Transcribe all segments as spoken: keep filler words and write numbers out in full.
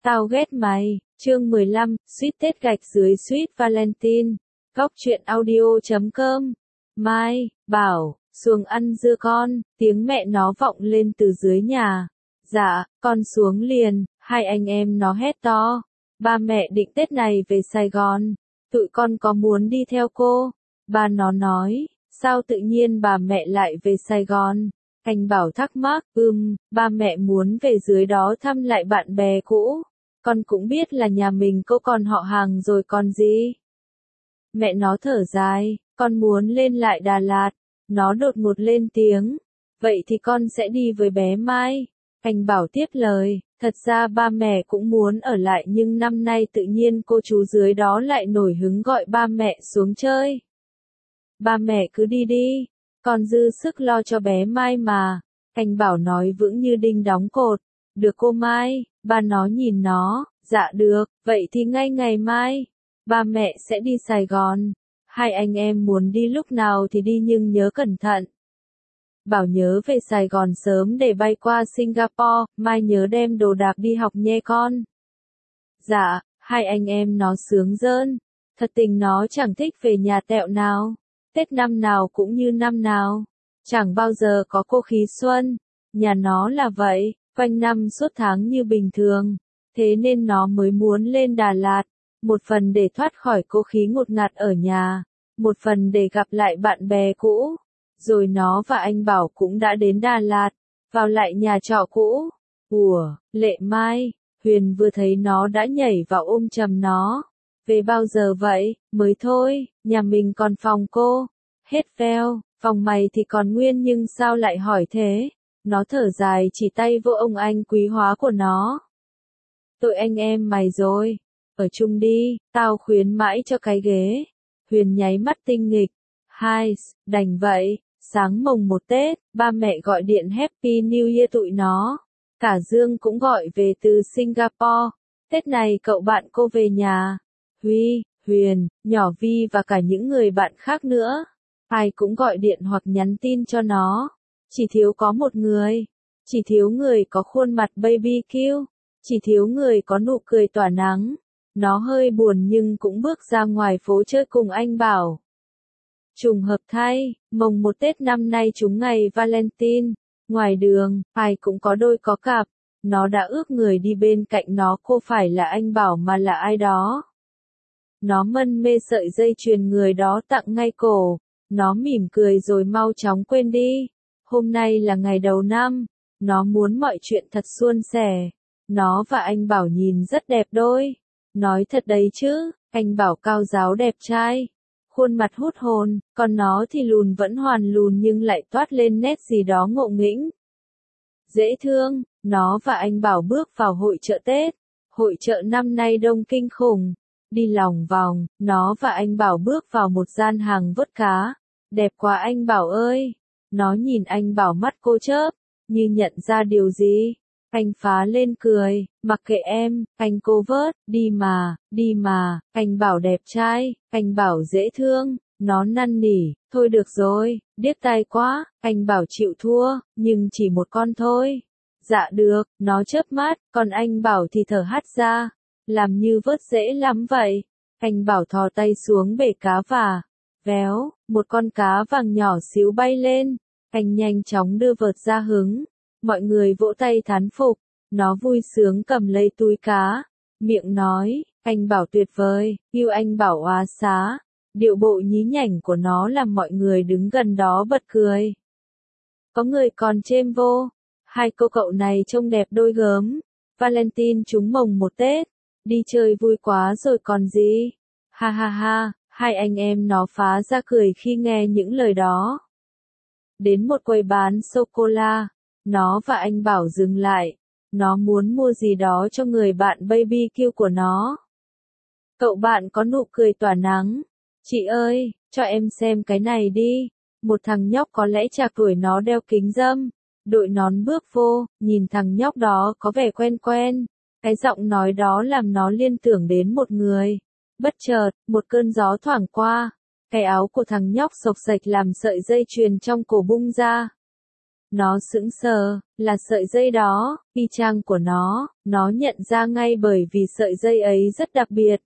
Tao ghét mày, chương mười lăm, suýt Tết gạch dưới suýt Valentine, góc truyện audio chấm com. Mai, Bảo, xuống ăn dưa con, tiếng mẹ nó vọng lên từ dưới nhà. Dạ, con xuống liền, hai anh em nó hét to. Ba mẹ định Tết này về Sài Gòn, tụi con có muốn đi theo cô? Ba nó nói, sao tự nhiên bà mẹ lại về Sài Gòn? Anh Bảo thắc mắc, ừm, ba mẹ muốn về dưới đó thăm lại bạn bè cũ. Con cũng biết là nhà mình cô còn họ hàng rồi còn gì. Mẹ nó thở dài, con muốn lên lại Đà Lạt. Nó đột ngột lên tiếng, vậy thì con sẽ đi với bé Mai. Anh Bảo tiếp lời, thật ra ba mẹ cũng muốn ở lại nhưng năm nay tự nhiên cô chú dưới đó lại nổi hứng gọi ba mẹ xuống chơi. Ba mẹ cứ đi đi, con dư sức lo cho bé Mai mà. Anh Bảo nói vững như đinh đóng cột, được cô Mai. Ba nó nhìn nó, dạ được, vậy thì ngay ngày mai, ba mẹ sẽ đi Sài Gòn. Hai anh em muốn đi lúc nào thì đi nhưng nhớ cẩn thận. Bảo nhớ về Sài Gòn sớm để bay qua Singapore, Mai nhớ đem đồ đạc đi học nhé con. Dạ, hai anh em nó sướng rơn. Thật tình nó chẳng thích về nhà tẹo nào. Tết năm nào cũng như năm nào. Chẳng bao giờ có cô khí xuân. Nhà nó là vậy, quanh năm suốt tháng như bình thường. Thế nên nó mới muốn lên Đà Lạt. Một phần để thoát khỏi cô khí ngột ngạt ở nhà. Một phần để gặp lại bạn bè cũ. Rồi nó và anh Bảo cũng đã đến Đà Lạt. Vào lại nhà trọ cũ. Ủa, Lệ Mai, Huyền vừa thấy nó đã nhảy vào ôm chầm nó. Về bao giờ vậy? Mới thôi, nhà mình còn phòng cô. Hết veo, phòng mày thì còn nguyên nhưng sao lại hỏi thế? Nó thở dài chỉ tay vô ông anh quý hóa của nó. Tội anh em mày rồi. Ở chung đi, tao khuyến mãi cho cái ghế. Huyền nháy mắt tinh nghịch. Hai, đành vậy. Sáng mồng một Tết, ba mẹ gọi điện Happy New Year tụi nó. Cả Dương cũng gọi về từ Singapore. Tết này cậu bạn cô về nhà. Huy, Huyền, nhỏ Vi và cả những người bạn khác nữa. Ai cũng gọi điện hoặc nhắn tin cho nó. Chỉ thiếu có một người. Chỉ thiếu người có khuôn mặt baby cute. Chỉ thiếu người có nụ cười tỏa nắng. Nó hơi buồn nhưng cũng bước ra ngoài phố chơi cùng anh Bảo. Trùng hợp thay, mồng một Tết năm nay trúng ngày Valentine. Ngoài đường, ai cũng có đôi có cặp. Nó đã ước người đi bên cạnh nó không phải là anh Bảo mà là ai đó. Nó mân mê sợi dây chuyền người đó tặng ngay cổ. Nó mỉm cười rồi mau chóng quên đi. Hôm nay là ngày đầu năm. Nó muốn mọi chuyện thật suôn sẻ. Nó và anh Bảo nhìn rất đẹp đôi. Nói thật đấy chứ, anh Bảo cao ráo đẹp trai. Khuôn mặt hút hồn, còn nó thì lùn vẫn hoàn lùn nhưng lại toát lên nét gì đó ngộ nghĩnh. Dễ thương, nó và anh Bảo bước vào hội chợ Tết. Hội chợ năm nay đông kinh khủng. Đi lòng vòng, nó và anh Bảo bước vào một gian hàng vớt cá. Đẹp quá anh Bảo ơi. Nó nhìn anh Bảo mắt cô chớp, như nhận ra điều gì. Anh phá lên cười, mặc kệ em, anh cô vớt, đi mà, đi mà, anh Bảo đẹp trai, anh Bảo dễ thương, nó năn nỉ, thôi được rồi, điếc tai quá, anh Bảo chịu thua, nhưng chỉ một con thôi. Dạ được, nó chớp mắt, còn anh Bảo thì thở hắt ra, làm như vớt dễ lắm vậy. Anh Bảo thò tay xuống bể cá và, véo, một con cá vàng nhỏ xíu bay lên, anh nhanh chóng đưa vợt ra hứng. Mọi người vỗ tay thán phục, nó vui sướng cầm lấy túi cá, miệng nói, anh Bảo tuyệt vời, yêu anh Bảo óa xá. Điệu bộ nhí nhảnh của nó làm mọi người đứng gần đó bật cười. Có người còn chêm vô, hai cô cậu này trông đẹp đôi gớm, Valentine trúng mồng một Tết, đi chơi vui quá rồi còn gì. Ha ha ha, hai anh em nó phá ra cười khi nghe những lời đó. Đến một quầy bán sô-cô-la. Nó và anh Bảo dừng lại. Nó muốn mua gì đó cho người bạn baby cute của nó. Cậu bạn có nụ cười tỏa nắng. Chị ơi, cho em xem cái này đi. Một thằng nhóc có lẽ trạc tuổi nó đeo kính râm. Đội nón bước vô, nhìn thằng nhóc đó có vẻ quen quen. Cái giọng nói đó làm nó liên tưởng đến một người. Bất chợt, một cơn gió thoảng qua. Cái áo của thằng nhóc xộc xệch làm sợi dây chuyền trong cổ bung ra. Nó sững sờ, là sợi dây đó, y chang của nó, nó nhận ra ngay bởi vì sợi dây ấy rất đặc biệt.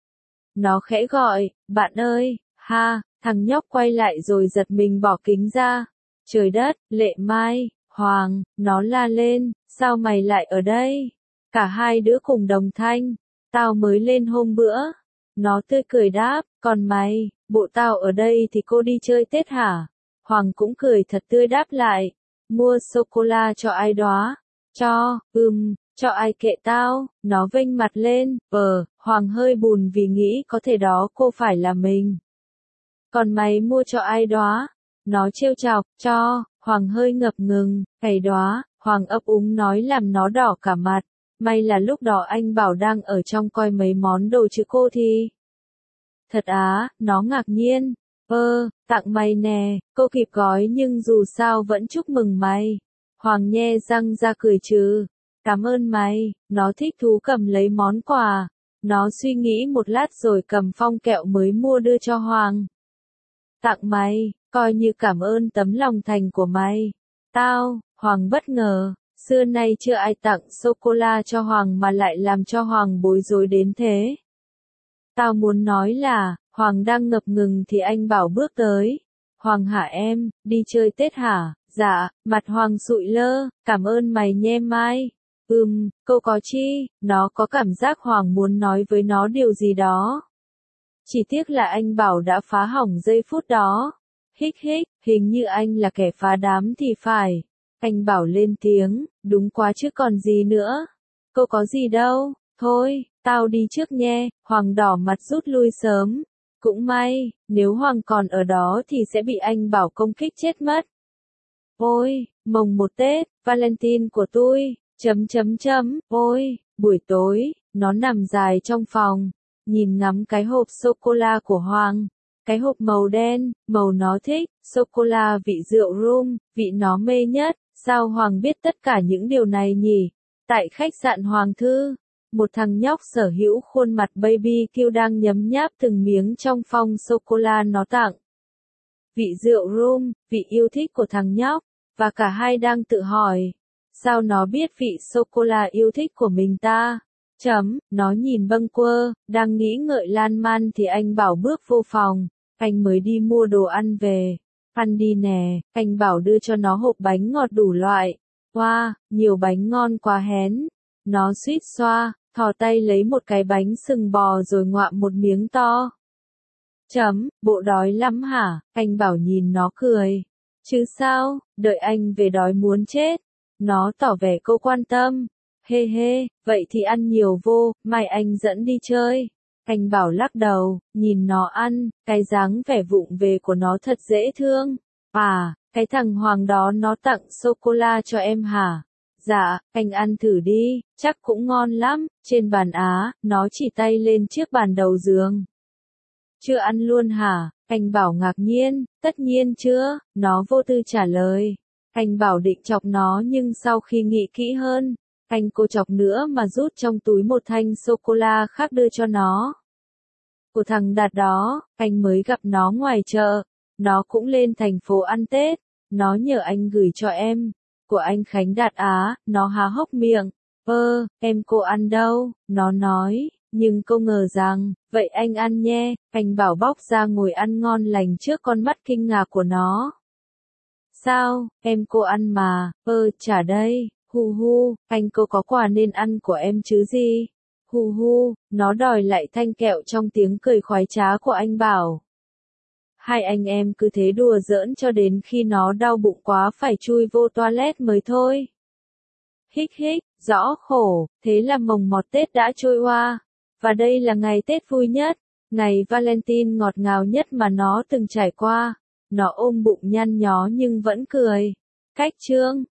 Nó khẽ gọi, bạn ơi, ha, thằng nhóc quay lại rồi giật mình bỏ kính ra. Trời đất, Lệ Mai, Hoàng, nó la lên, sao mày lại ở đây? Cả hai đứa cùng đồng thanh, tao mới lên hôm bữa. Nó tươi cười đáp, còn mày, bộ tao ở đây thì cô đi chơi Tết hả? Hoàng cũng cười thật tươi đáp lại, mua sô-cô-la cho ai đó? Cho, ừm, cho ai kệ tao, nó vênh mặt lên, ờ, Hoàng hơi buồn vì nghĩ có thể đó cô phải là mình. Còn mày mua cho ai đó? Nó trêu chọc, cho, Hoàng hơi ngập ngừng, cái đó, Hoàng ấp úng nói làm nó đỏ cả mặt. May là lúc đó anh Bảo đang ở trong coi mấy món đồ chứ cô thì. Thật á, nó ngạc nhiên. Ơ, tặng mày nè, cô kịp gói nhưng dù sao vẫn chúc mừng mày. Hoàng nhe răng ra cười trừ. Cảm ơn mày, nó thích thú cầm lấy món quà. Nó suy nghĩ một lát rồi cầm phong kẹo mới mua đưa cho Hoàng. Tặng mày, coi như cảm ơn tấm lòng thành của mày. Tao, Hoàng bất ngờ, xưa nay chưa ai tặng sô-cô-la cho Hoàng mà lại làm cho Hoàng bối rối đến thế. Tao muốn nói là, Hoàng đang ngập ngừng thì anh Bảo bước tới. Hoàng hả em, đi chơi Tết hả? Dạ, mặt Hoàng sụi lơ, cảm ơn mày nhe Mai. Ừm, câu có chi, nó có cảm giác Hoàng muốn nói với nó điều gì đó. Chỉ tiếc là anh Bảo đã phá hỏng giây phút đó. Hích hích, hình như anh là kẻ phá đám thì phải. Anh Bảo lên tiếng, đúng quá chứ còn gì nữa. Cô có gì đâu, thôi, tao đi trước nhe. Hoàng đỏ mặt rút lui sớm. Cũng may, nếu Hoàng còn ở đó thì sẽ bị anh Bảo công kích chết mất. Ôi, mồng một Tết, Valentine của tôi, chấm chấm chấm, ôi, buổi tối, nó nằm dài trong phòng, nhìn ngắm cái hộp sô-cô-la của Hoàng. Cái hộp màu đen, màu nó thích, sô-cô-la vị rượu rum, vị nó mê nhất. Sao Hoàng biết tất cả những điều này nhỉ? Tại khách sạn Hoàng Thư, một thằng nhóc sở hữu khuôn mặt baby cute đang nhấm nháp từng miếng trong phong sô-cô-la nó tặng. Vị rượu rum, vị yêu thích của thằng nhóc, và cả hai đang tự hỏi, sao nó biết vị sô-cô-la yêu thích của mình ta? Chấm, nó nhìn bâng quơ, đang nghĩ ngợi lan man thì anh Bảo bước vô phòng, anh mới đi mua đồ ăn về. Ăn đi nè, anh Bảo đưa cho nó hộp bánh ngọt đủ loại. Wow, nhiều bánh ngon quá hén. Nó suýt xoa, thò tay lấy một cái bánh sừng bò rồi ngoạm một miếng to. Chấm, bộ đói lắm hả? Anh Bảo nhìn nó cười. Chứ sao, đợi anh về đói muốn chết. Nó tỏ vẻ cô quan tâm. Hê hê, vậy thì ăn nhiều vô, mai anh dẫn đi chơi. Anh Bảo lắc đầu, nhìn nó ăn, cái dáng vẻ vụng về của nó thật dễ thương. À, cái thằng Hoàng đó nó tặng sô-cô-la cho em hả? Dạ, anh ăn thử đi, chắc cũng ngon lắm. Trên bàn á, nó chỉ tay lên chiếc bàn đầu giường. Chưa ăn luôn hả? Anh Bảo ngạc nhiên, tất nhiên chưa, nó vô tư trả lời. Anh Bảo định chọc nó nhưng sau khi nghĩ kỹ hơn, anh cô chọc nữa mà rút trong túi một thanh sô-cô-la khác đưa cho nó. Của thằng Đạt đó, anh mới gặp nó ngoài chợ, nó cũng lên thành phố ăn Tết, nó nhờ anh gửi cho em. Của anh Khánh Đạt á, nó há hốc miệng, ơ, em cô ăn đâu, nó nói, nhưng cô ngờ rằng, vậy anh ăn nhé, anh Bảo bóc ra ngồi ăn ngon lành trước con mắt kinh ngạc của nó. Sao, em cô ăn mà, ơ, trả đây, hu hu, anh cô có quà nên ăn của em chứ gì. Hu hu, nó đòi lại thanh kẹo trong tiếng cười khoái trá của anh Bảo. Hai anh em cứ thế đùa giỡn cho đến khi nó đau bụng quá phải chui vô toilet mới thôi. Hích hích, rõ khổ, thế là mồng mọt Tết đã trôi qua. Và đây là ngày Tết vui nhất, ngày Valentine ngọt ngào nhất mà nó từng trải qua. Nó ôm bụng nhăn nhó nhưng vẫn cười. Cách chương